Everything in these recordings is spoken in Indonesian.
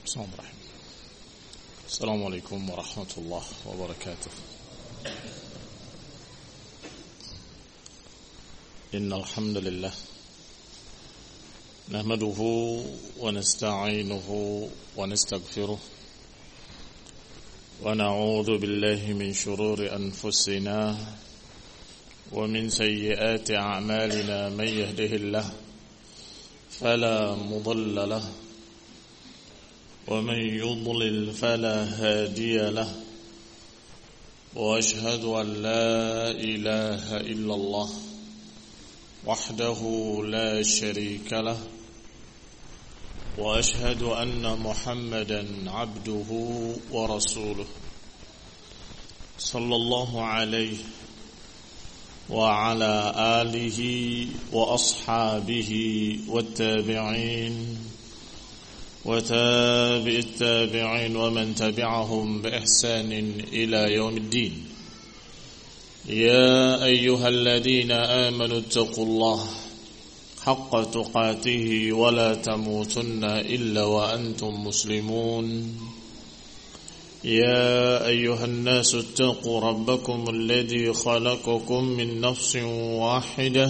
Bismillahirrahmanirrahim. Assalamualaikum warahmatullahi wabarakatuh. Innal hamdalillah nahmaduhu wa nasta'inuhu wa nastaghfiruh wa na'udzu billahi min shururi anfusina wa min sayyiati a'malina man yahdihillahu fala mudilla lahu ومن يضلل فلا هادي له وأشهد أن لا إله إلا الله وحده لا شريك له وأشهد أن محمدا عبده ورسوله صلى الله عليه وعلى آله وأصحابه والتابعين وتابع التابعين ومن تبعهم بإحسان إلى يوم الدين. يا أيها الذين آمنوا اتقوا الله حق تقاته ولا تموتن إلا وأنتم مسلمون. يا أيها الناس اتقوا ربكم الذي خلقكم من نفس واحدة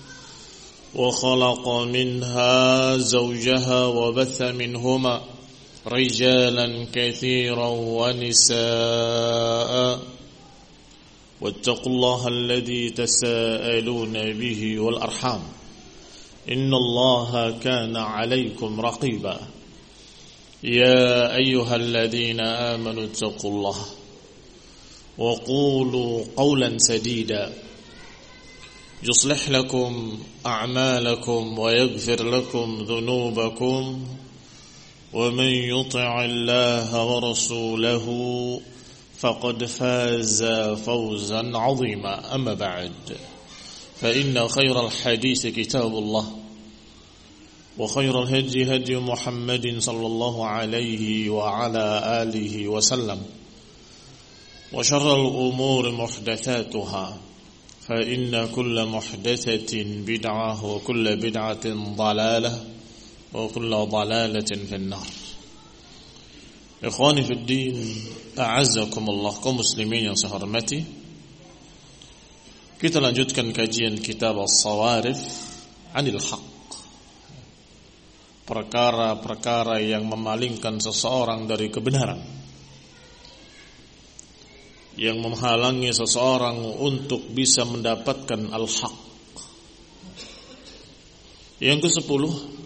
وخلق منها زوجها وبث منهما رجالا كثيرا ونساء واتقوا الله الذي تساءلون به والأرحام إن الله كان عليكم رقيبا. يا أيها الذين آمنوا اتقوا الله وقولوا قولا سديدا يصلح لكم أعمالكم ويغفر لكم ذنوبكم ومن يطع الله ورسوله فقد فاز فوزا عظيما. أما بعد فإن خير الحديث كتاب الله وخير الهدي هدي محمد صلى الله عليه وعلى آله وسلم وشر الأمور محدثاتها فإن كل محدثة بدعة وكل بدعة ضلالة وكل ضلالة في النار. Ikhwani fi din, a'azzakumullah, kaum muslimin yang saya hormati. Kita lanjutkan kajian kitab As-Sawarif 'Anil Haqq. Perkara-perkara yang memalingkan seseorang dari kebenaran, yang menghalangi seseorang untuk bisa mendapatkan al-haq. Yang ke-10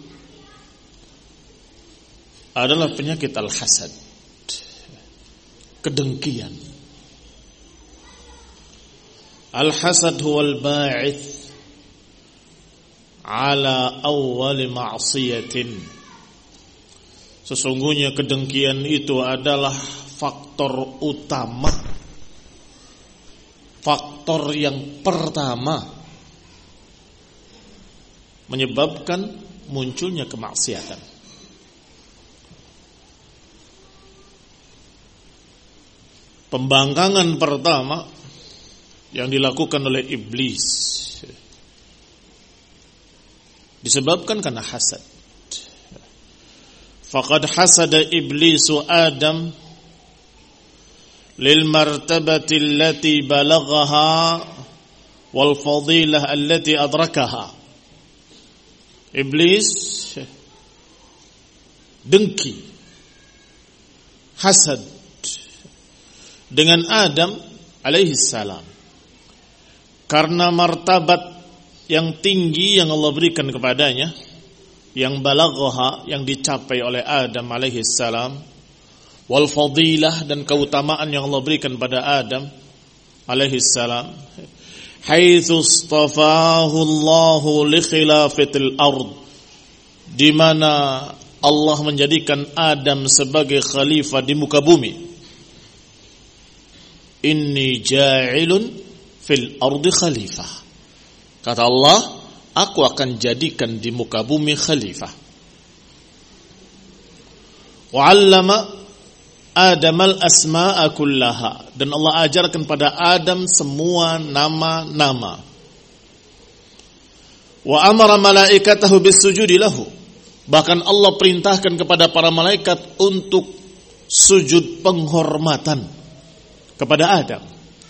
adalah penyakit al-hasad, kedengkian. Al-hasad huwal ba'ith ala awwal ma'siyatin. Sesungguhnya kedengkian itu adalah faktor utama, faktor yang pertama menyebabkan munculnya kemaksiatan. Pembangkangan pertama yang dilakukan oleh iblis disebabkan karena hasad. Faqad hasada iblisu Adam lil martabati allati balaghaha wal fadilah allati adrakaha. Iblis dengki, hasad dengan Adam alaihi salam karena martabat yang tinggi yang Allah berikan kepadanya, yang balaghaha, yang dicapai oleh Adam alaihi salam, wal fadilah, dan keutamaan yang Allah berikan pada Adam alaihi salam, haitsu istafahu Allahu li khilafatil ard, di mana Allah menjadikan Adam sebagai khalifah di muka bumi. Inni ja'ilun fil ardi khalifah, kata Allah, aku akan jadikan di muka bumi khalifah. Wa 'allama Adam al-asma'a kullaha, dan Allah ajarkan pada Adam semua nama-nama. Wa amara malaikatahu bis-sujudi lahu, Bahkan Allah perintahkan kepada para malaikat untuk sujud penghormatan kepada Adam.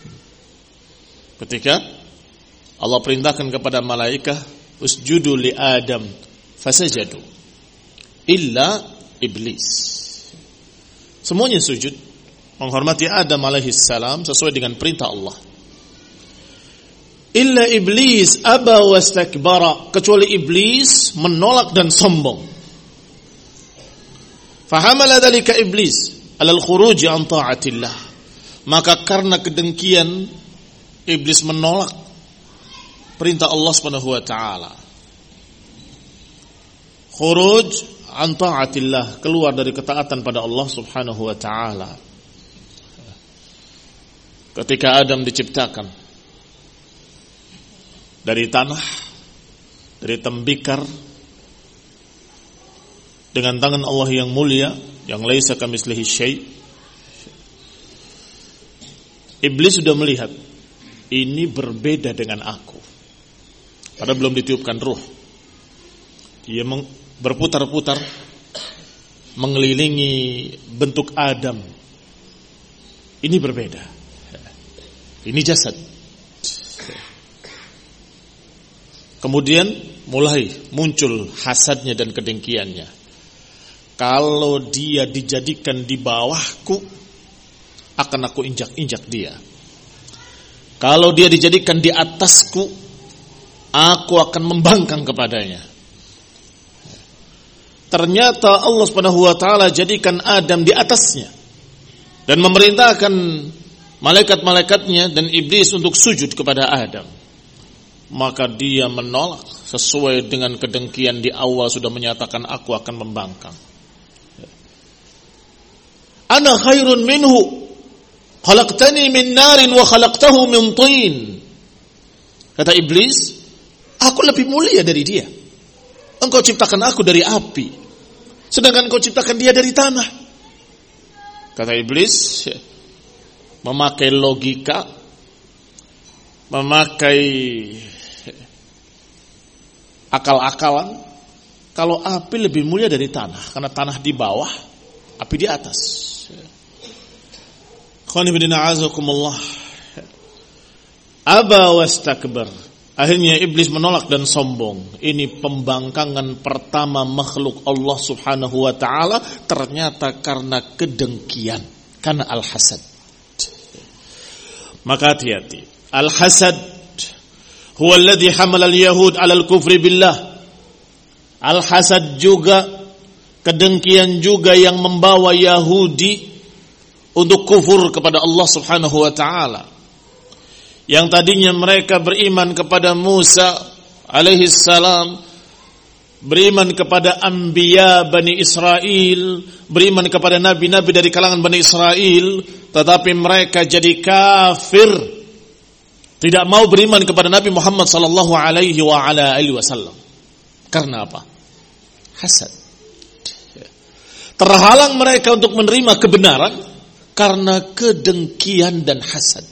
Ketika Allah perintahkan kepada malaikat, usjudu li Adam fasajadu illa iblis. Semuanya sujud menghormati Adam alaihi salam sesuai dengan perintah Allah. Illa iblis aba wastakbara, kecuali iblis menolak dan sombong. Fahamala dzalika iblis alal khuruj an ta'atillah. Maka karena kedengkian iblis menolak perintah Allah Subhanahu wa taala. Khuruj an ta'atillah, keluar dari ketaatan pada Allah Subhanahu wa taala. Ketika Adam diciptakan dari tanah, dari tembikar, dengan tangan Allah yang mulia, yang laisa kamitslihi syai'. Iblis sudah melihat ini berbeda dengan aku. Padahal belum ditiupkan ruh. Dia berputar-putar mengelilingi bentuk Adam. Ini berbeda. Ini jasad. Kemudian mulai muncul hasadnya dan kedengkiannya. Kalau dia dijadikan di bawahku, akan aku injak-injak dia. Kalau dia dijadikan di atasku, aku akan membangkang kepadanya. Ternyata Allah Subhanahu wa taala jadikan Adam di atasnya dan memerintahkan malaikat-malaikatnya dan iblis untuk sujud kepada Adam. Maka dia menolak sesuai dengan kedengkian di awal sudah menyatakan aku akan membangkang. Ana khairun minhu, khalaqtani min narin wa khalaqtahu min tin. Kata iblis, aku lebih mulia dari dia. Engkau ciptakan aku dari api, sedangkan engkau ciptakan dia dari tanah. Kata iblis, memakai logika, memakai akal-akalan, kalau api lebih mulia dari tanah, karena tanah di bawah, api di atas. Aba wastakbar. Akhirnya iblis menolak dan sombong. Ini pembangkangan pertama makhluk Allah Subhanahu wa taala, ternyata karena kedengkian, karena al-hasad. Maka hati-hati. Al-hasad huwa alladhi hamala al-yahud 'ala al-kufri billah. Al-hasad juga, kedengkian juga yang membawa Yahudi untuk kufur kepada Allah Subhanahu wa taala. Yang tadinya mereka beriman kepada Musa alaihi salam, beriman kepada anbiya Bani Israel, beriman kepada nabi-nabi dari kalangan Bani Israel, tetapi mereka jadi kafir, tidak mau beriman kepada Nabi Muhammad sallallahu alaihi wa ala alihi wasallam. Karena apa? Hasad. Terhalang mereka untuk menerima kebenaran karena kedengkian dan hasad.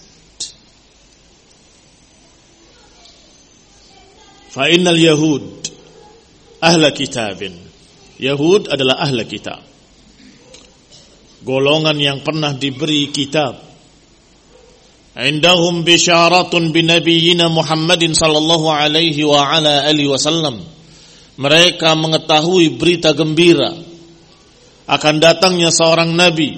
Fa innal yahud ahla kitabin. Yahud adalah ahla kitab, golongan yang pernah diberi kitab. Indahum bisyaratun binabiyyina Muhammadin sallallahu alaihi wa ala alihi wasallam. Mereka mengetahui berita gembira akan datangnya seorang nabi,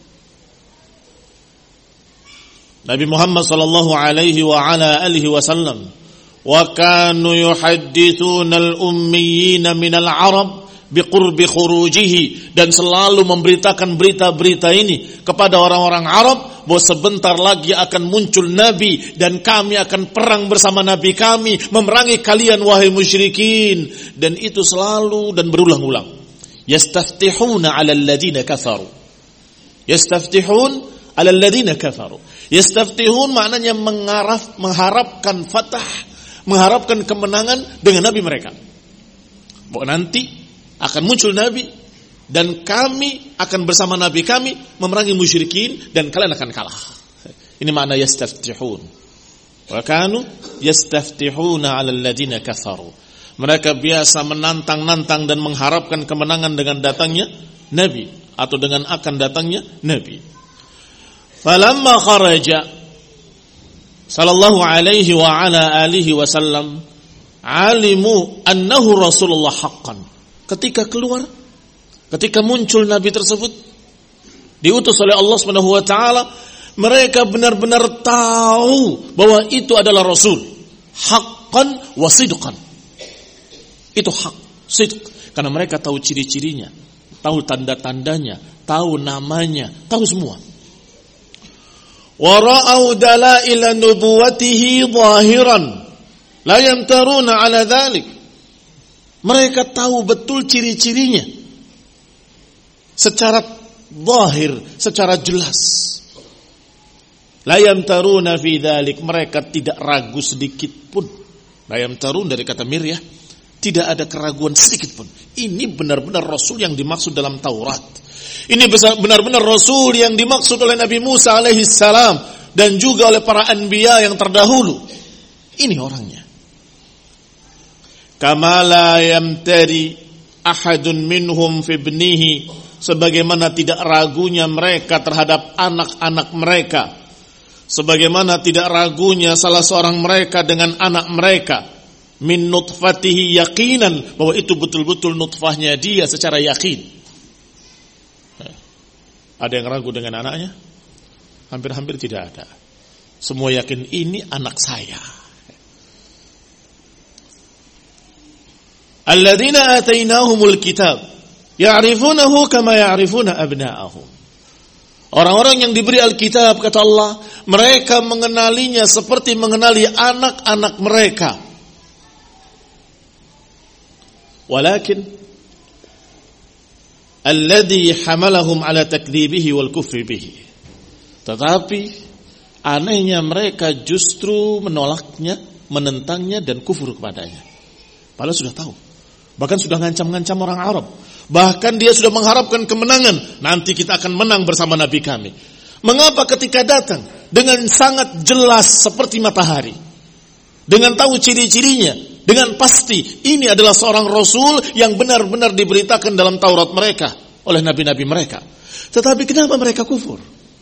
Nabi Muhammad sallallahu alaihi wa ala alihi wasallam. Wa kanu yuhaddithuna al-ummiyina minal Arab biqurbi khurujihi, dan selalu memberitakan berita-berita ini kepada orang-orang Arab bahwa sebentar lagi akan muncul nabi dan kami akan perang bersama nabi kami memerangi kalian wahai musyrikin. Dan itu selalu dan berulang-ulang. Yastaftihuna 'alal ladzina kafaru. Yastaftihun 'alal ladzina kafaru. Yastaftihun maknanya mengharapkan fatah, mengharapkan kemenangan dengan nabi mereka. Bahwa nanti akan muncul nabi dan kami akan bersama nabi kami memerangi musyrikin dan kalian akan kalah. Ini makna yastaftihun. Wa kanu yastaftihuna 'alal ladzina kafaru. Mereka biasa menantang-nantang dan mengharapkan kemenangan dengan datangnya Nabi atau dengan akan datangnya Nabi. Falamma kharaja sallallahu alaihi wa ala alihi wasallam alimu annahu Rasulullah haqqan. Ketika keluar, ketika muncul Nabi tersebut diutus oleh Allah Subhanahu wa taala, mereka benar-benar tahu bahwa itu adalah Rasul haqqan wa sidqan. Itu hak, sidq, karena mereka tahu ciri-cirinya, tahu tanda-tandanya, tahu namanya, tahu semua. Wa ra'au dalaila nubuwatihi zahiran la yamtaruna ala dhalik. Mereka tahu betul ciri-cirinya secara zahir, secara jelas. La yamtaruna fi dhalik, mereka tidak ragu sedikit pun. La yamtarun dari kata miryah, tidak ada keraguan sedikit pun. Ini benar-benar Rasul yang dimaksud dalam Taurat. Ini benar-benar Rasul yang dimaksud oleh Nabi Musa alaihi salam dan juga oleh para anbiya yang terdahulu. Ini orangnya. Kama la yamtari ahadun minhum fi ibnihi, sebagaimana tidak ragunya mereka terhadap anak-anak mereka, sebagaimana tidak ragunya salah seorang mereka dengan anak mereka. Min nutfatihi yaqinan, bahwa itu betul-betul nutfahnya dia secara yakin. Ada yang ragu dengan anaknya? Hampir-hampir tidak ada. Semua yakin ini anak saya. Alladzina atainahumul kitab ya'rifunahu kama ya'rifuna abna'ahum. Orang-orang yang diberi Alkitab, kata Allah, mereka mengenalinya seperti mengenali anak-anak mereka. Walakin alladhi hamalahum ala takdzibihi wal kufri bihi. Tetapi anehnya mereka justru menolaknya, menentangnya dan kufur kepadanya. Padahal sudah tahu. Bahkan sudah ngancam-ngancam orang Arab. Bahkan dia sudah mengharapkan kemenangan. Nanti kita akan menang bersama Nabi kami. Mengapa ketika datang dengan sangat jelas seperti matahari, dengan tahu ciri-cirinya, dengan pasti ini adalah seorang Rasul yang benar-benar diberitakan dalam Taurat mereka oleh nabi-nabi mereka. Tetapi kenapa mereka kufur?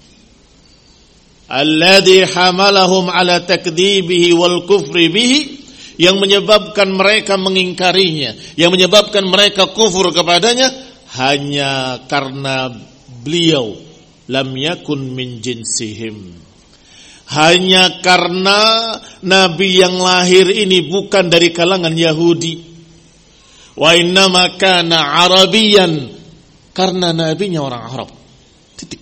Alladhi hamalahum ala takdzibihi wal kufri bihi, yang menyebabkan mereka mengingkarinya, yang menyebabkan mereka kufur kepadanya hanya karena beliau lam yakun min jinsihim. Hanya karena Nabi yang lahir ini bukan dari kalangan Yahudi. Wa innama kana Arabiyan, karena nabinya orang Arab. Titik.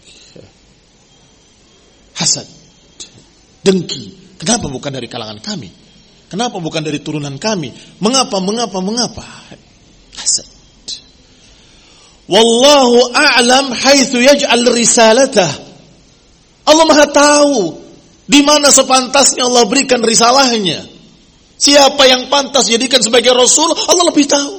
Hasad, dengki. Kenapa bukan dari kalangan kami? Kenapa bukan dari turunan kami? Mengapa? Hasad. Wallahu a'lam haitsu yaj'al risalatah. Allah Maha tahu di mana sepantasnya Allah berikan risalahnya. Siapa yang pantas jadikan sebagai Rasul, Allah lebih tahu.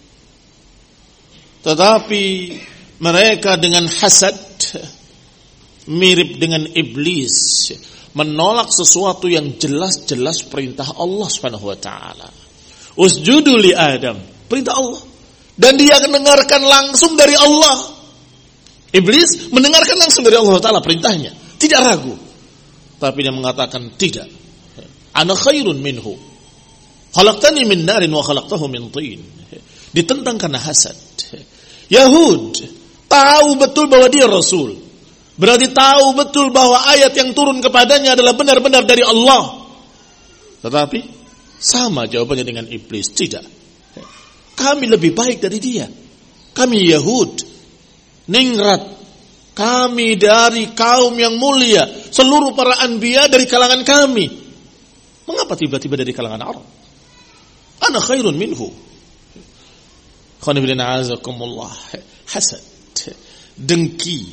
Tetapi mereka dengan hasad, mirip dengan iblis, menolak sesuatu yang jelas-jelas perintah Allah Subhanahu wa taala. Usjudu li Adam, perintah Allah. Dan dia akan mendengarkan langsung dari Allah. Iblis mendengarkan langsung dari Allah taala perintahnya, tidak ragu. Tapi dia mengatakan tidak. Ana khairun minhu. Khalaqtani min narin wa khalaqtahu min tin. Ditentang karena hasad. Yahud tahu betul bahwa dia Rasul. Berarti tahu betul bahwa ayat yang turun kepadanya adalah benar-benar dari Allah. Tetapi sama jawabannya dengan iblis. Tidak. Kami lebih baik dari dia. Kami Yahud, ningrat. Kami dari kaum yang mulia. Seluruh para anbiya dari kalangan kami. Mengapa tiba-tiba dari kalangan Arab? Ana khairun minhu. Khonibilina azakumullah. Hasad, dengki.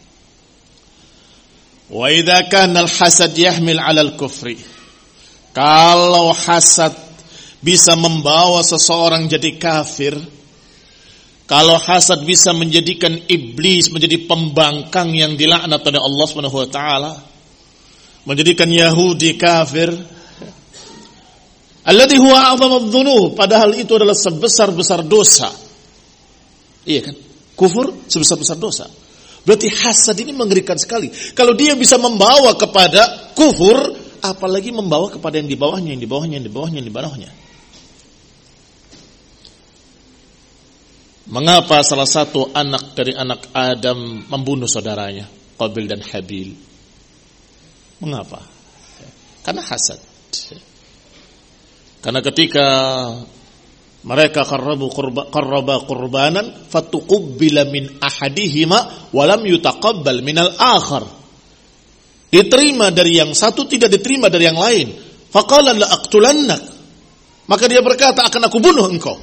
Wa idza kana al-hasad yahmil 'ala al-kufri. Kalau hasad bisa membawa seseorang jadi kafir, kalau hasad bisa menjadikan iblis menjadi pembangkang yang dilaknat oleh Allah Subhanahu wa taala, menjadikan Yahudi kafir, Alladhi huwa a'dhamudz dzunub, padahal itu adalah sebesar-besar dosa. Iya kan? Kufur sebesar-besar dosa. Berarti hasad ini mengerikan sekali. Kalau dia bisa membawa kepada kufur, apalagi membawa kepada yang di bawahnya, yang di bawahnya, yang di bawahnya, yang di bawahnya. Mengapa salah satu anak dari anak Adam membunuh saudaranya, Qabil dan Habil? Mengapa? Karena hasad. Karena ketika mereka qarraba qurbanan fatuqabbala min ahadihima wa lam yutaqabbal minal akhar. Diterima dari yang satu, tidak diterima dari yang lain. Faqala la aqtulannak. Maka dia berkata, akan aku bunuh engkau.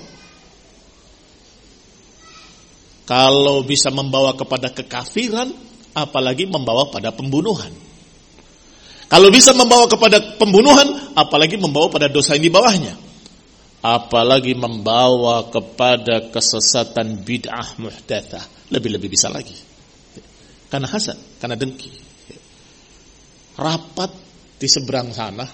Kalau bisa membawa kepada kekafiran, apalagi membawa pada pembunuhan. Kalau bisa membawa kepada pembunuhan, apalagi membawa pada dosa yang di bawahnya. Apalagi membawa kepada kesesatan bid'ah muhdatsah. Lebih-lebih bisa lagi. Karena hasad, karena dengki. Rapat di seberang sana.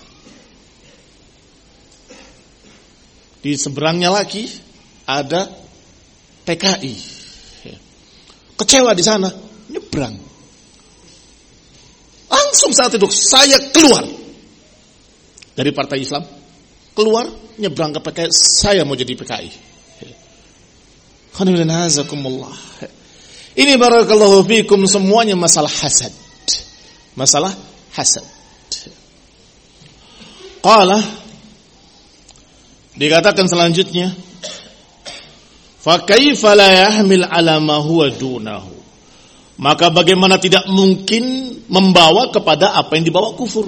Di seberangnya lagi ada PKI. Kecewa di sana, nyebrang. Langsung saat itu saya keluar dari partai Islam, keluar nyebrang ke PKI, saya mau jadi PKI. Ini barakallahu fikum semuanya masalah hasad. Masalah hasad. Qala, dikatakan selanjutnya, fa kaifa la yahmil ala ma huwa dunahu. Maka bagaimana tidak mungkin membawa kepada apa yang dibawa kufur.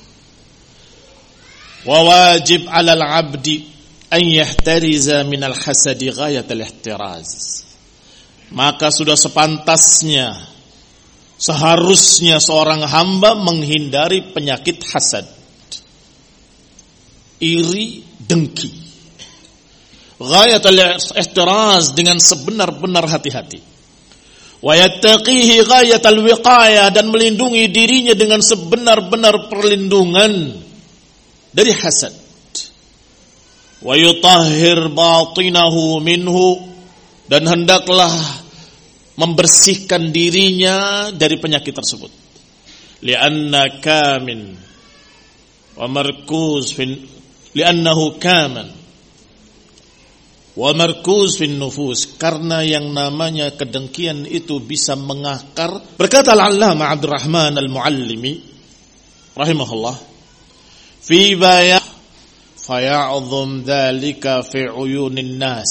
Wa wajib 'alal 'abdi an yahtariza minal hasadi ghayatal ihtiraz. Maka sudah sepantasnya, seharusnya seorang hamba menghindari penyakit hasad, iri, dengki. Ghayatal ihtiraz, dengan sebenar-benar hati-hati. Wa yattaqihi ghayatal wiqayah, dan melindungi dirinya dengan sebenar-benar perlindungan dari hasad. Wa yutahhir batinahu minhu, dan hendaklah membersihkan dirinya dari penyakit tersebut. Li'anna kamin wa markuz fin li'annahu kaman wa markuz fin nufus, karena yang namanya kedengkian itu bisa mengakar. Berkata Al-Allamah Abdurrahman Al-Muallimi rahimahullah, fi baya faya'dhum dhalika fi uyunin nas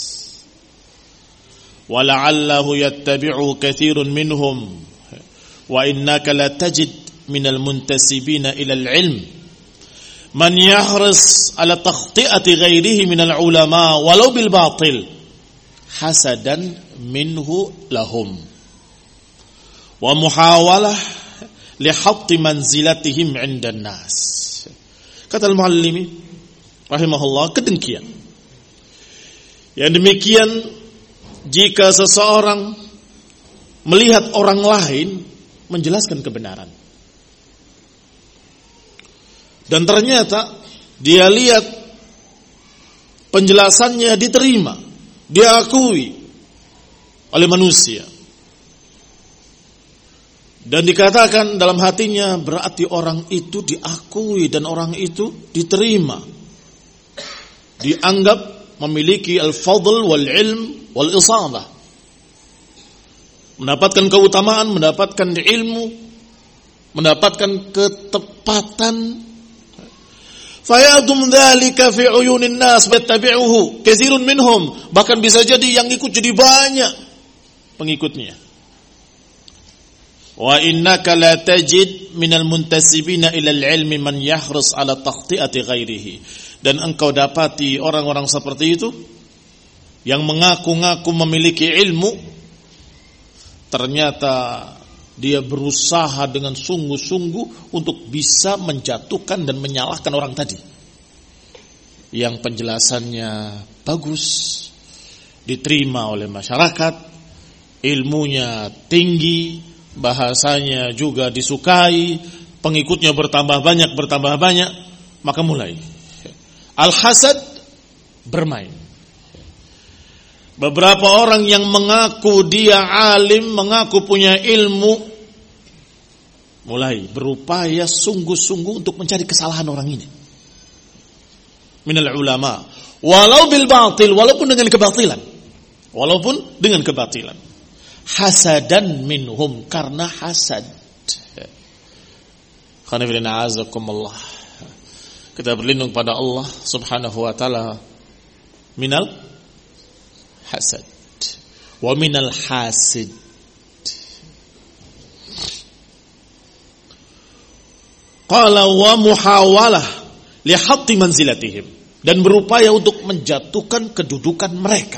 wa la'allahu yattabi'u kathirun minhum wa innaka la tajid minal muntasibina ila al-ilm man yahris ala takhti'ati ghairihi minal ulama walau bil batil hasadan minhu lahum wa muhawalah lihatti manzilatihim 'indan nas. Kata al-Muallimi rahimahullah, kedengkian yang demikian jika seseorang melihat orang lain menjelaskan kebenaran, dan ternyata dia lihat penjelasannya diterima, diakui oleh manusia, dan dikatakan dalam hatinya, berarti orang itu diakui dan orang itu diterima, dianggap memiliki al-fadl wal ilm wal isabah, mendapatkan keutamaan, mendapatkan ilmu, mendapatkan ketepatan. Fayadum dzalika fi uyunin nas yattabi'uhu katsirun minhum, bahkan bisa jadi yang ikut jadi banyak pengikutnya. Wa innaka la tajid minal muntasibina ila al-ilmi man yahris ala takhti'ati ghairihi, dan engkau dapati orang-orang seperti itu yang mengaku-ngaku memiliki ilmu, ternyata dia berusaha dengan sungguh-sungguh untuk bisa menjatuhkan dan menyalahkan orang tadi yang penjelasannya bagus, diterima oleh masyarakat, ilmunya tinggi, bahasanya juga disukai, pengikutnya bertambah banyak, maka mulai Al-hasad bermain. Beberapa orang yang mengaku dia alim, mengaku punya ilmu, mulai berupaya sungguh-sungguh untuk mencari kesalahan orang ini. Minal ulama, walau bil batil, walaupun dengan kebatilan. Hasadan minhum, karena hasad. Khana azakumullah. Kita berlindung pada Allah Subhanahu wa taala minal hasad wa minal hasid. Qala wa muhawalah li hatti manzilatihim, dan berupaya untuk menjatuhkan kedudukan mereka.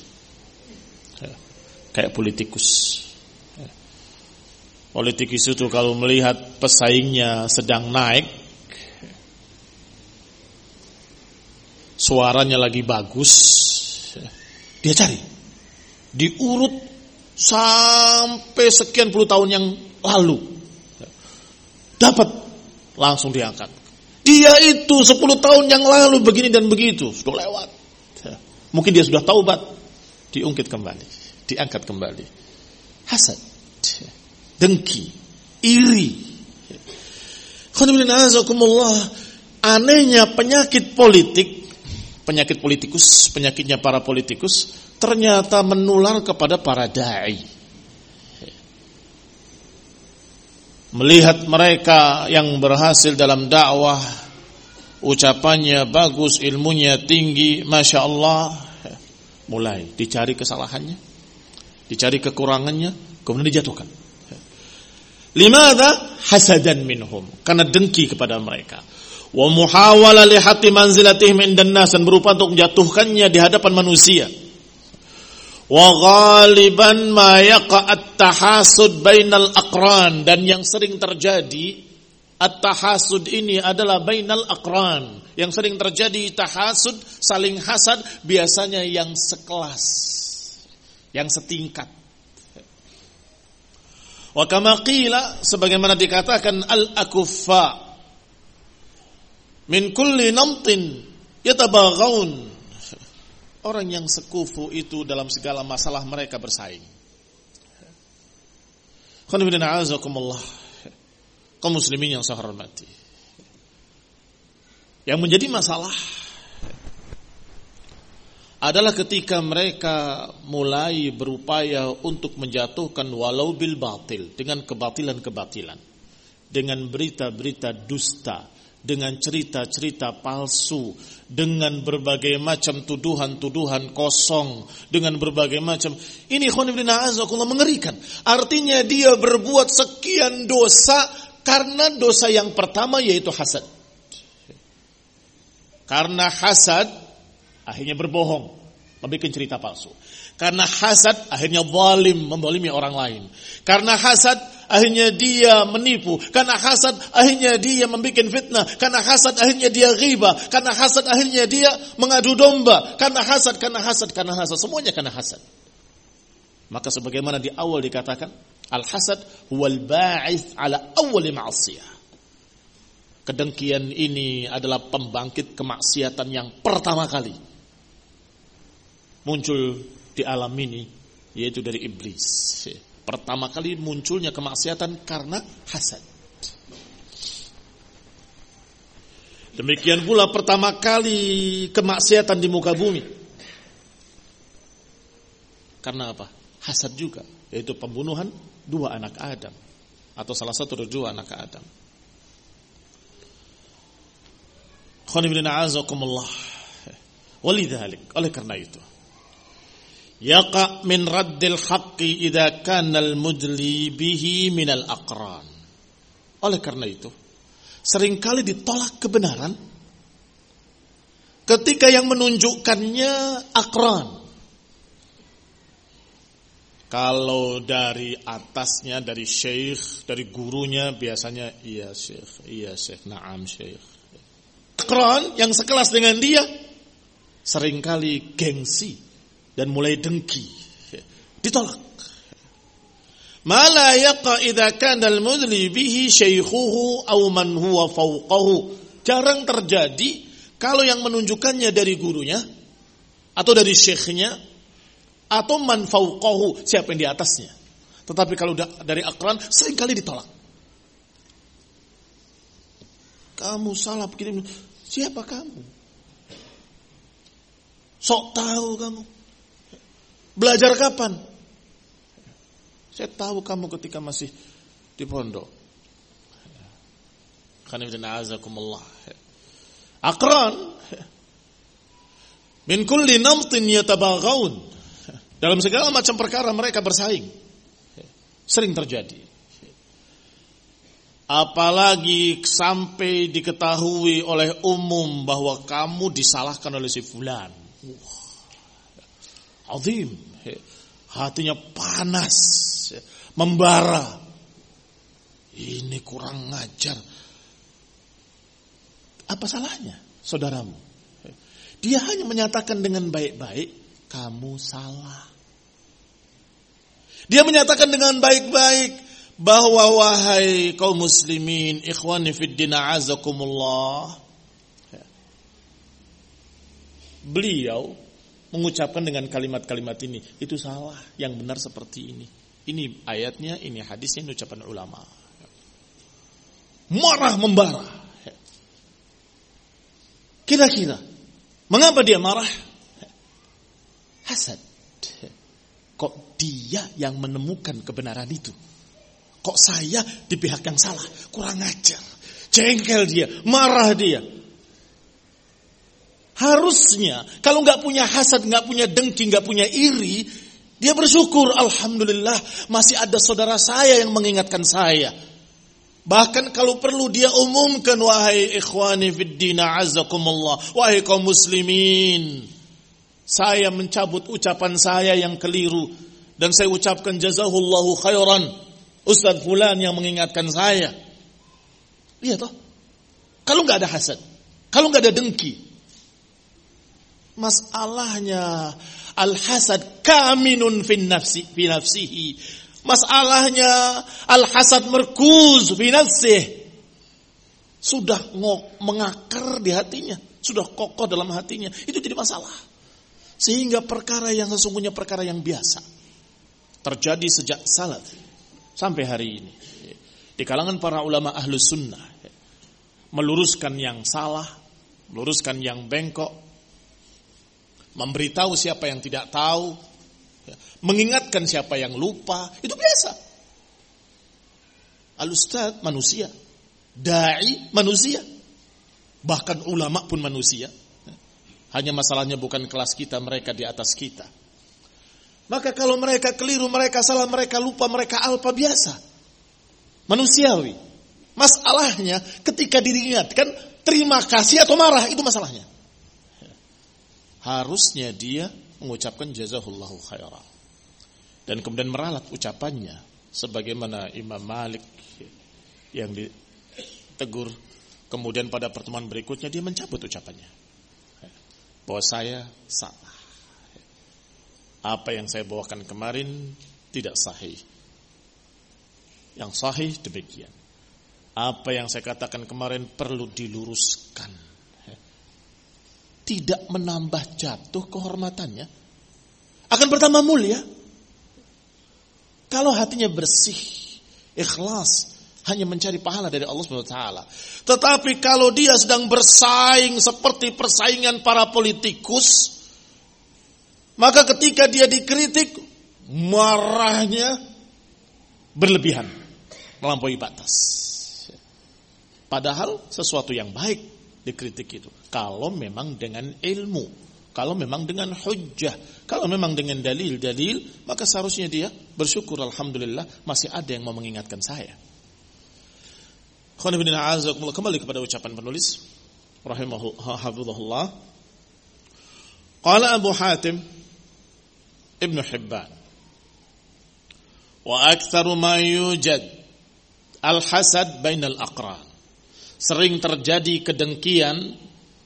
Kayak politikus. Politikus itu kalau melihat pesaingnya sedang naik, suaranya lagi bagus, dia cari, diurut sampai sekian puluh tahun yang lalu, dapat, langsung diangkat. Dia itu 10 tahun yang lalu begini dan begitu, sudah lewat. Mungkin dia sudah taubat, diungkit kembali, diangkat kembali. Hasad, dengki, iri. Anehnya penyakit politikus, penyakitnya para politikus ternyata menular kepada para dai. Melihat mereka yang berhasil dalam dakwah, ucapannya bagus, ilmunya tinggi, Masya Allah, mulai dicari kesalahannya, dicari kekurangannya, kemudian dijatuhkan. Limadha? Hasadan minhum, karena dengki kepada mereka. Wa muhawala li hatti manzilatihim indan nas, dan berupa untuk menjatuhkannya di hadapan manusia. Wa ghaliban ma yaqa at-tahasud bainal aqran, dan yang sering terjadi at-tahasud ini adalah bainal aqran, yang sering terjadi tahasud, saling hasad, biasanya yang sekelas, yang setingkat. Wa kama qila, sebagaimana dikatakan, al-akuffa min kulli namtin yatabaghaun, orang yang sekufu itu dalam segala masalah mereka bersaing. Khonibina azakumullah, kaum muslimin yang saya hormati, yang menjadi masalah adalah ketika mereka mulai berupaya untuk menjatuhkan walau bil batil, dengan kebatilan-kebatilan, dengan berita-berita dusta, dengan cerita-cerita palsu, dengan berbagai macam tuduhan-tuduhan kosong, dengan berbagai macam. Ini khonibina azakumullah mengerikan. Artinya dia berbuat sekian dosa karena dosa yang pertama yaitu hasad. Karena hasad akhirnya berbohong, membuat cerita palsu. Karena hasad akhirnya zalim, menzalimi orang lain. Karena hasad akhirnya dia menipu. Karena hasad akhirnya dia membuat fitnah. Karena hasad akhirnya dia ghibah. Karena hasad akhirnya dia mengadu domba. Karena hasad. Semuanya karena hasad. Maka sebagaimana di awal dikatakan, al-hasad huwal ba'ith ala awwali ma'asiyah. Kedengkian ini adalah pembangkit kemaksiatan yang pertama kali muncul di alam ini, yaitu dari iblis. Pertama kali munculnya kemaksiatan karena hasad. Demikian pula pertama kali kemaksiatan di muka bumi. Karena apa? Hasad juga, yaitu pembunuhan 2 anak Adam, atau salah satu dari 2 anak Adam. Khonibina azakumullah. Walidzalik, oleh karena itu, yaqa min raddil haqqi idza kana al-mudli bihi min al-aqran. Oleh karena itu, seringkali ditolak kebenaran ketika yang menunjukkannya aqran. Kalau dari atasnya, dari syekh, dari gurunya, biasanya iya syekh, na'am syekh. Aqran yang sekelas dengan dia seringkali gengsi dan mulai dengki, ditolak. Mala yaqa idza kana al-mudli bihi syaykhuhu aw man huwa fawqahu. Jarang terjadi Kalau yang menunjukkannya dari gurunya atau dari syekhnya atau man fauqahu, siapa yang di atasnya. Tetapi kalau dari aqran seringkali ditolak. Kamu salah begini. Siapa kamu? Sok tahu kamu. Belajar kapan? Saya tahu kamu ketika masih di pondok. Aqran min kulli namtin yatabaghaun. Dalam segala macam perkara mereka bersaing. Sering terjadi. Apalagi sampai diketahui oleh umum bahwa kamu disalahkan oleh si fulan. Azim. Hatinya panas, membara. Ini kurang ngajar. Apa salahnya, saudaramu? Dia hanya menyatakan dengan baik-baik, kamu salah. Dia menyatakan dengan baik-baik bahwa wahai kaum muslimin, ikhwani fid din a'azakumullah. Beliau mengucapkan dengan kalimat-kalimat ini, itu salah, yang benar seperti ini. Ini ayatnya, ini hadisnya, ini ucapan ulama. Marah membara. Kira-kira mengapa dia marah? Hasad. Kok dia yang menemukan kebenaran itu? Kok saya di pihak yang salah? Kurang ajar. Jengkel dia, marah dia. Harusnya kalau nggak punya hasad, nggak punya dengki, nggak punya iri, dia bersyukur, alhamdulillah masih ada saudara saya yang mengingatkan saya. Bahkan kalau perlu dia umumkan, wahai ikhwani fid din a'azakumullah, wahai kaum muslimin, saya mencabut ucapan saya yang keliru dan saya ucapkan jazahullahu khairan Ustaz fulan yang mengingatkan saya. Lihat toh, kalau nggak ada hasad, kalau nggak ada dengki, masalahnya al-hasad kaminun fi nafsihi. Masalahnya al-hasad merkuz fi nafsihi. Sudah mengakar di hatinya, sudah kokoh dalam hatinya. Itu jadi masalah. Sehingga perkara yang sesungguhnya perkara yang biasa terjadi sejak salaf sampai hari ini. Di kalangan para ulama ahlus sunnah, meluruskan yang salah, meluruskan yang bengkok, memberitahu siapa yang tidak tahu, mengingatkan siapa yang lupa, itu biasa. Al-ustadz manusia, da'i manusia, bahkan ulama pun manusia. Hanya masalahnya bukan kelas kita, mereka di atas kita. Maka kalau mereka keliru, mereka salah, mereka lupa, mereka alpa, biasa. Manusiawi. Masalahnya ketika diingatkan, terima kasih atau marah, itu masalahnya. Harusnya dia mengucapkan jazahullahu khairan. Dan kemudian meralat ucapannya sebagaimana Imam Malik yang ditegur. Kemudian pada pertemuan berikutnya dia mencabut ucapannya, bahwa saya salah, apa yang saya bawakan kemarin tidak sahih, yang sahih demikian, apa yang saya katakan kemarin perlu diluruskan, tidak menambah jatuh kehormatannya, akan bertambah mulia. Kalau hatinya bersih, ikhlas, hanya mencari pahala dari Allah SWT. Tetapi kalau dia sedang bersaing seperti persaingan para politikus, maka ketika dia dikritik, marahnya berlebihan, melampaui batas. Padahal sesuatu yang baik dikritik itu, kalau memang dengan ilmu, kalau memang dengan hujjah, kalau memang dengan dalil-dalil, maka seharusnya dia bersyukur, alhamdulillah masih ada yang mau mengingatkan saya. Kembali kepada ucapan penulis rahimahullah. Qala Abu Hatim Ibn Hibban, wa aktsaru ma yujad al-hasad bainal aqran. Sering terjadi kedengkian,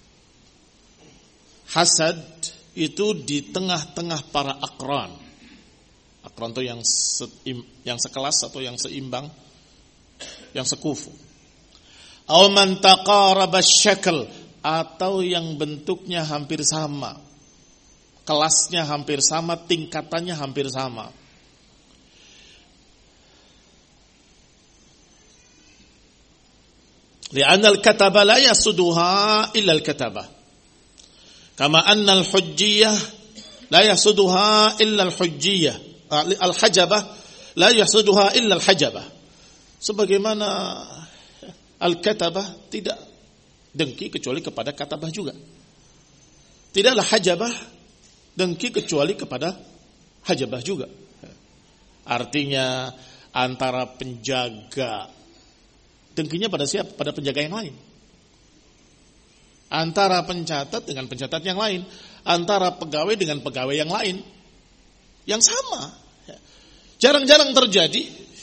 hasad itu di tengah-tengah para aqran. Aqran itu yang sekelas atau yang seimbang, yang sekufu. Aw man taqaraba syakl, atau yang bentuknya hampir sama, kelasnya hampir sama, tingkatannya hampir sama. Li'anna al-kataba la yasuduha illa al-kataba. Kama anna al-hujjiyah la yasuduha illa al-hujjiyah. Al-hajabah la yasuduha illa al-hajabah. Sebagaimana al-katabah tidak dengki kecuali kepada katabah juga. Tidaklah hajabah dengki kecuali kepada hajabah juga. Artinya antara penjaga dengkinya pada siapa? Pada penjaga yang lain. Antara pencatat dengan pencatat yang lain. Antara pegawai dengan pegawai yang lain. Yang sama. Jarang-jarang terjadi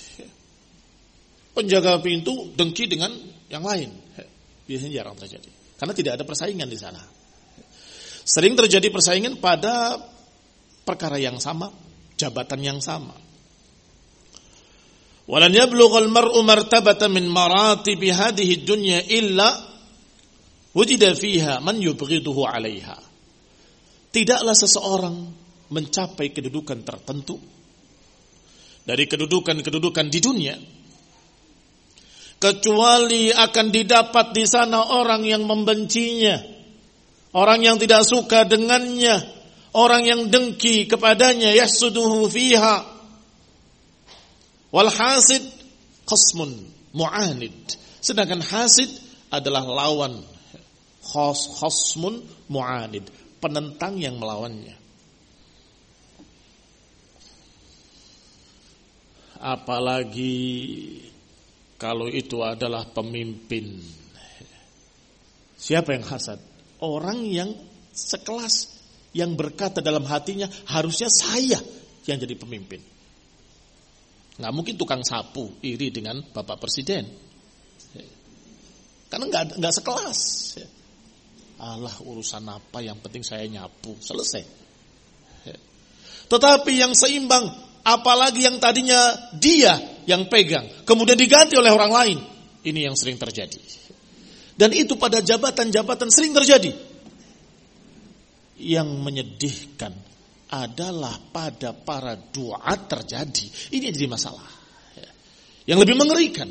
penjaga pintu dengki dengan yang lain. Biasanya jarang terjadi. Karena tidak ada persaingan di sana. Sering terjadi persaingan pada perkara yang sama, jabatan yang sama. Walan yablughal mar'u martabatan min maratibi hadhihi dunya illa wujida fiha man yubghiduhu 'alaiha. Tidaklah seseorang mencapai kedudukan tertentu dari kedudukan-kedudukan di dunia kecuali akan didapat di sana orang yang membencinya, orang yang tidak suka dengannya, orang yang dengki kepadanya, yahsuduhu fiha. Wal hasid khasmun mu'anid. Sedangkan hasid adalah lawan. Khasmun mu'anid, penentang yang melawannya. Apalagi kalau itu adalah pemimpin. Siapa yang hasad? Orang yang sekelas, yang berkata dalam hatinya, harusnya saya yang jadi pemimpin. Nggak mungkin tukang sapu iri dengan Bapak Presiden, karena nggak sekelas. Alah, urusan apa, yang penting saya nyapu, selesai. Tetapi yang seimbang, apalagi yang tadinya dia yang pegang, kemudian diganti oleh orang lain, ini yang sering terjadi. Dan itu pada jabatan-jabatan sering terjadi. Yang menyedihkan adalah pada para duat terjadi. Ini jadi masalah. Yang lebih mengerikan,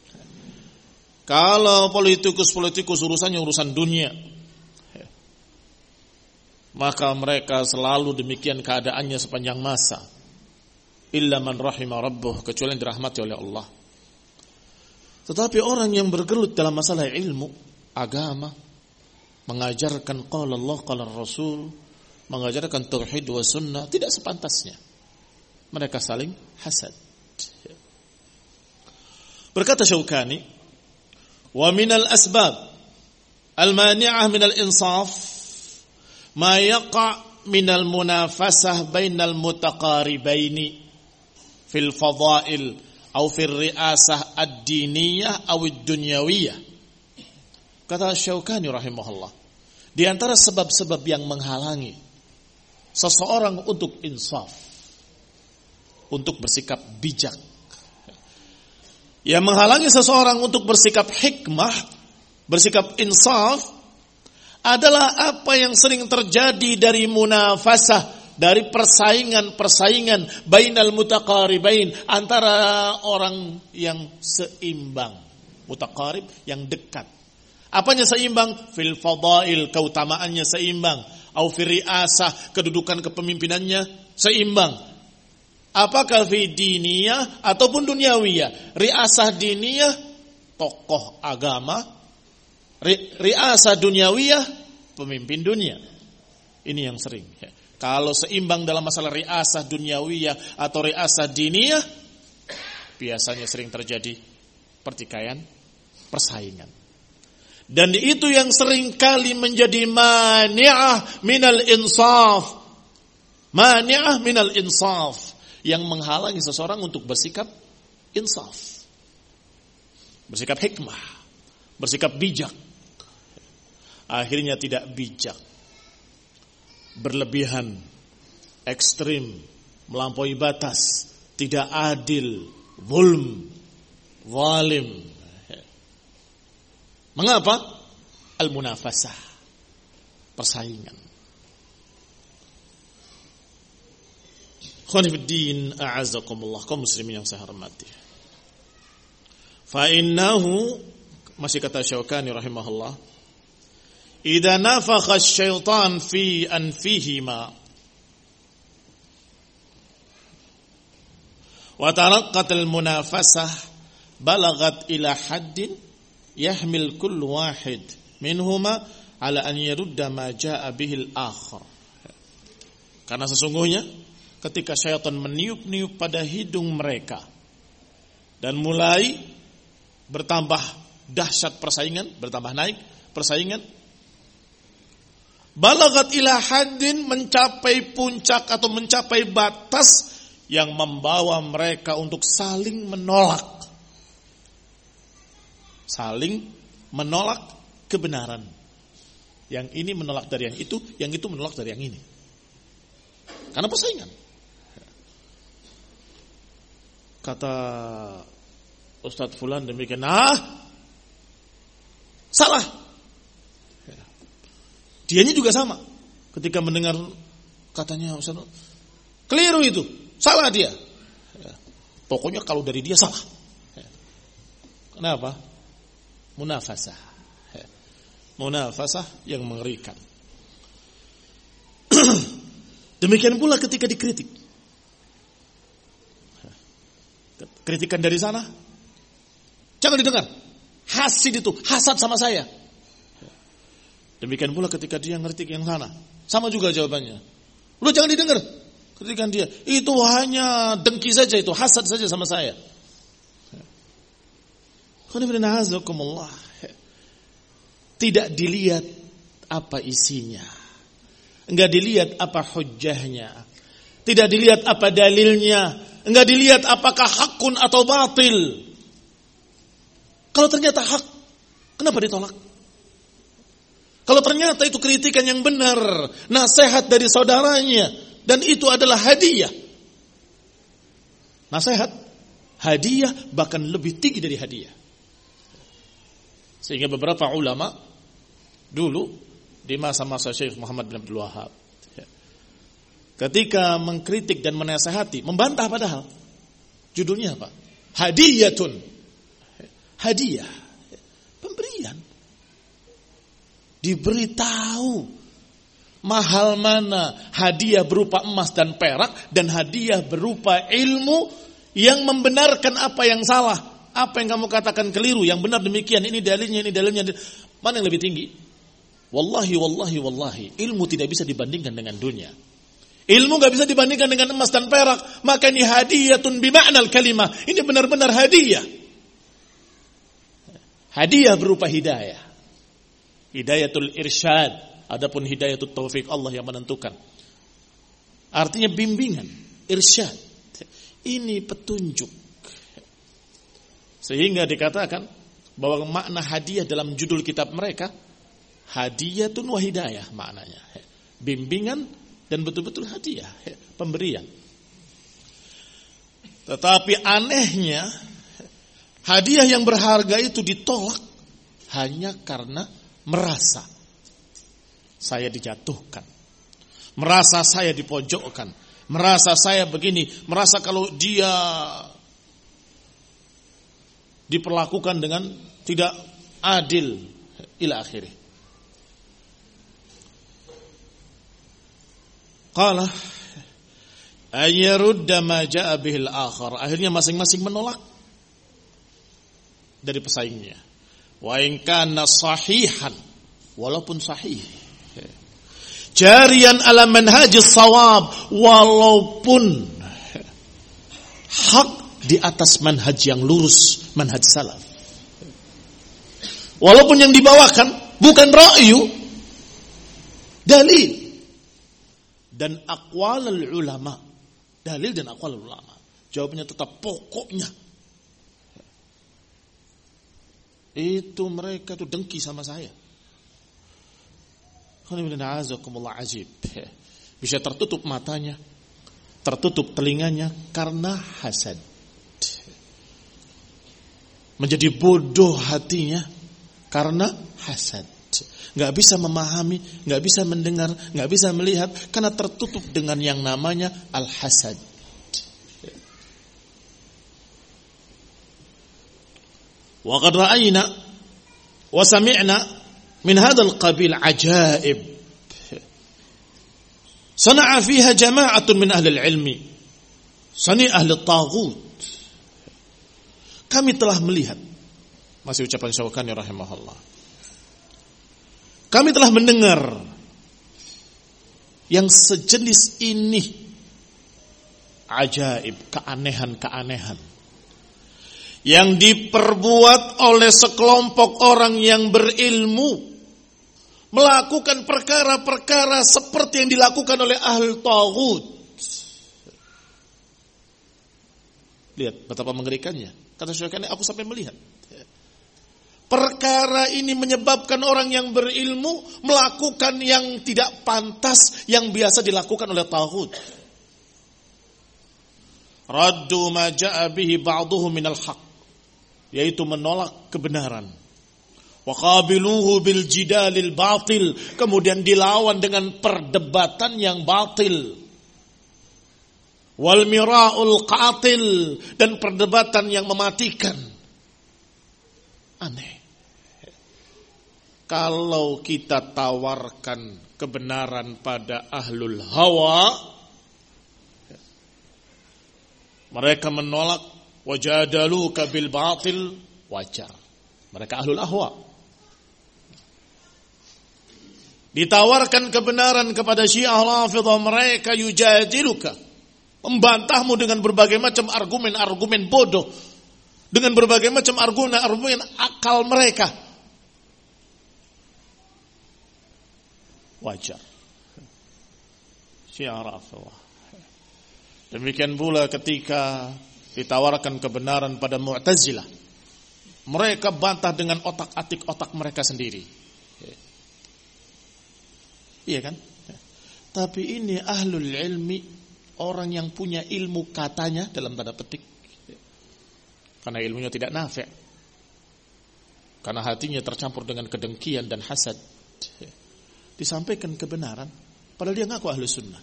kalau politikus urusannya urusan dunia, maka mereka selalu demikian keadaannya sepanjang masa. Illa man rahima rabbuh, kecuali yang dirahmati oleh Allah. Tetapi orang yang bergelut dalam masalah ilmu, agama, mengajarkan qala Allah, qala Rasul, mengajarkan tauhid wa sunnah, tidak sepantasnya mereka saling hasad. Berkata Syaukani, wa minal asbab al-mani'ah minal insaf ma yaqa' minal munafasah bainal mutaqaribaini fil fadail atau fil riasah ad-diniyah atau ad-dunyawiyah. Kata Syaukani rahimahullah, di antara sebab-sebab yang menghalangi seseorang untuk insaf, untuk bersikap bijak, yang menghalangi seseorang untuk bersikap hikmah, bersikap insaf, adalah apa yang sering terjadi dari munafasah, dari persaingan bainal mutaqaribain, antara orang yang seimbang. Mutaqarib, yang dekat. Apanya seimbang? Fil fadail, keutamaannya seimbang. Au fi riasah, kedudukan kepemimpinannya seimbang. Apakah fi diniyah ataupun duniawiyah? Riasah diniyah, tokoh agama. Riasah duniawiyah, pemimpin dunia. Ini yang sering. Kalau seimbang dalam masalah riasah duniawiyah atau riasah diniyah, biasanya sering terjadi pertikaian, persaingan. Dan itu yang sering kali menjadi mani'ah minal insaf. Mani'ah minal insaf, yang menghalangi seseorang untuk bersikap insaf, bersikap hikmah, bersikap bijak. Akhirnya tidak bijak, berlebihan, ekstrim, melampaui batas, tidak adil, zulm, zalim. Mengapa? al-munafasah, persaingan. Khonifuddin a'azzakumullah, kaum muslimin yang saya hormati. Fa innahu, masih kata Syaukani rahimahullah, idza nafakha asy-syaitan fi anfihima wa taraqqat al-munafasah balagat ila haddin yahmil kullu wahid minhuma ala an yarudda ma jaa bihi al-akhar. Karena sesungguhnya ketika syaitan meniup-niup pada hidung mereka dan mulai bertambah dahsyat persaingan, bertambah naik persaingan, balagat ila haddin, mencapai puncak atau mencapai batas yang membawa mereka untuk saling menolak. Saling menolak kebenaran. Yang ini menolak dari yang itu menolak dari yang ini. Karena persaingan. Kata Ustadz Fulan demikian, salah. Dianya juga sama. Ketika mendengar katanya Ustadz, keliru itu, salah dia. Pokoknya kalau dari dia salah. Kenapa? Munafasah. Munafasah yang mengerikan. Demikian pula ketika dikritik. Kritikan dari sana, jangan didengar. Hasid itu, hasad sama saya. Demikian pula ketika dia ngeritik yang sana, sama juga jawabannya. Lu jangan didengar kritikan dia. Itu hanya dengki saja, itu hasad saja sama saya. Tidak dilihat apa isinya, enggak dilihat apa hujjahnya, tidak dilihat apa dalilnya, enggak dilihat apakah hakun atau batil. Kalau ternyata hak, kenapa ditolak? Kalau ternyata itu kritikan yang benar, nasihat dari saudaranya, dan itu adalah hadiah. Nasihat, hadiah bahkan lebih tinggi dari hadiah. Sehingga beberapa ulama dulu di masa-masa Syekh Muhammad bin Abdul Wahab, ketika mengkritik dan menasihati, membantah padahal judulnya apa? Hadiyatun. Hadiah. Pemberian. Diberitahu mahal mana hadiah berupa emas dan perak dan hadiah berupa ilmu yang membenarkan apa yang salah, apa yang kamu katakan keliru, yang benar demikian, ini dalilnya, ini dalilnya. Mana yang lebih tinggi? Wallahi, ilmu tidak bisa dibandingkan dengan dunia. Ilmu gak bisa dibandingkan dengan emas dan perak. Maka ini hadiyatun bima'nal kalimah. Ini benar-benar hadiah. Hadiah berupa hidayah. Hidayatul irsyad. Adapun hidayatul taufik, Allah yang menentukan. Artinya bimbingan, irsyad. Ini petunjuk. Sehingga dikatakan bahwa makna hadiah dalam judul kitab mereka, hadiyatun wa hidayah maknanya. Bimbingan dan betul-betul hadiah, pemberian. Tetapi anehnya, hadiah yang berharga itu ditolak hanya karena merasa saya dijatuhkan, merasa saya dipojokkan, merasa saya begini, merasa kalau dia diperlakukan dengan tidak adil ila akhirih. Qala ayyarudda ma jaa bihil akhar. Akhirnya masing-masing menolak dari pesaingnya. Wa in kana sahihan, walaupun sahih. Jariyan ala manhajis shawab, walaupun hak di atas manhaj yang lurus, manhaj salaf. Walaupun yang dibawakan bukan ra'yu, dalil dan aqwalul ulama, dalil dan aqwalul ulama. Jawabnya tetap pokoknya. Itu mereka tuh dengki sama saya. Ajib. Bisa tertutup matanya, tertutup telinganya karena hasad. Menjadi bodoh hatinya karena hasad. Nggak bisa memahami, nggak bisa mendengar, nggak bisa melihat karena tertutup dengan yang namanya al-hasad. Wa qad ra'ayna wa sami'na min hadzal qabil ajaib. Sana'a fiha jama'atun min ahli al-ilmi. Sani ahli at-taghut. Kami telah melihat, masih ucapan Syaukani rahimahullah, kami telah mendengar yang sejenis ini, ajaib, keanehan-keanehan yang diperbuat oleh sekelompok orang yang berilmu, melakukan perkara-perkara seperti yang dilakukan oleh ahli taghut. Lihat betapa mengerikannya. Kata Syaukani, aku sampai melihat. Perkara ini menyebabkan orang yang berilmu melakukan yang tidak pantas yang biasa dilakukan oleh taghut. Raddu ma ja'a bihi ba'duhu minal haq, yaitu menolak kebenaran. Wa qabiluhu bil jidalil batil, kemudian dilawan dengan perdebatan yang batil. Wal mira'ul qatil, dan perdebatan yang mematikan. Aneh. Kalau kita tawarkan kebenaran pada ahlul hawa, mereka menolak, wajadaluka bil batil, wajar. Mereka ahlul ahwa. Ditawarkan kebenaran kepada Syiah Rafidhah, mereka yujadiluka, membantahmu dengan berbagai macam argumen-argumen bodoh, dengan berbagai macam argumen-argumen akal mereka. Wajar. Syiah Rafidhah. Demikian pula ketika ditawarkan kebenaran pada Mu'tazilah, mereka bantah dengan otak-atik otak mereka sendiri. Iya kan? Tapi ini ahlul ilmi, orang yang punya ilmu katanya dalam tanda petik, karena ilmunya tidak nafi', karena hatinya tercampur dengan kedengkian dan hasad, disampaikan kebenaran padahal dia ngaku ahli sunnah,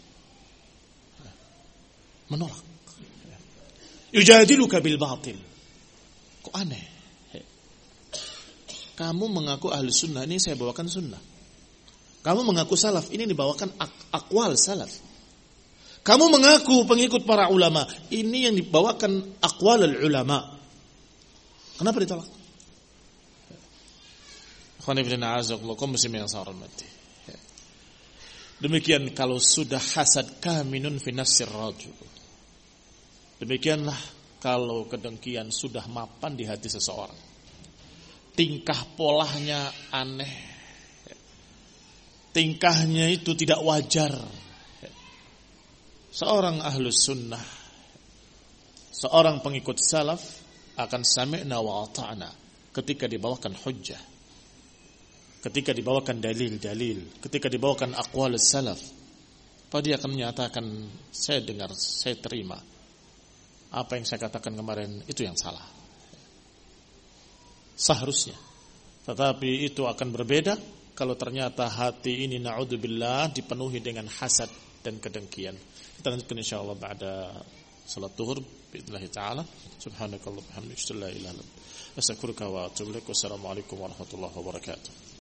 menolak. Yujadiluka bil batil. Kok aneh? Kamu mengaku ahli sunnah, ini saya bawakan sunnah. Kamu mengaku salaf, ini dibawakan akwal salaf. Kamu mengaku pengikut para ulama, ini yang dibawakan aqwalul ulama. Kenapa ditolak? Demikian kalau sudah hasad kaminun fi nafsir rajul. Demikianlah kalau kedengkian sudah mapan di hati seseorang. Tingkah polanya aneh. Tingkahnya itu tidak wajar. Seorang ahlus sunnah, seorang pengikut salaf akan sami'na wa ata'na ketika dibawakan hujjah, ketika dibawakan dalil-dalil, ketika dibawakan aqwal salaf, dia akan menyatakan, saya dengar, saya terima. Apa yang saya katakan kemarin itu yang salah. Seharusnya. Tetapi itu akan berbeda kalau ternyata hati ini na'udzubillah dipenuhi dengan hasad dan kedengkian. Kita lanjutkan insyaallah ba'da salat zuhur biidznillah taala. Subhanakallah bihamdika la ilaha illa anta astaghfiruka wa atubu ilaik. Wassalamualaikum warahmatullahi wabarakatuh.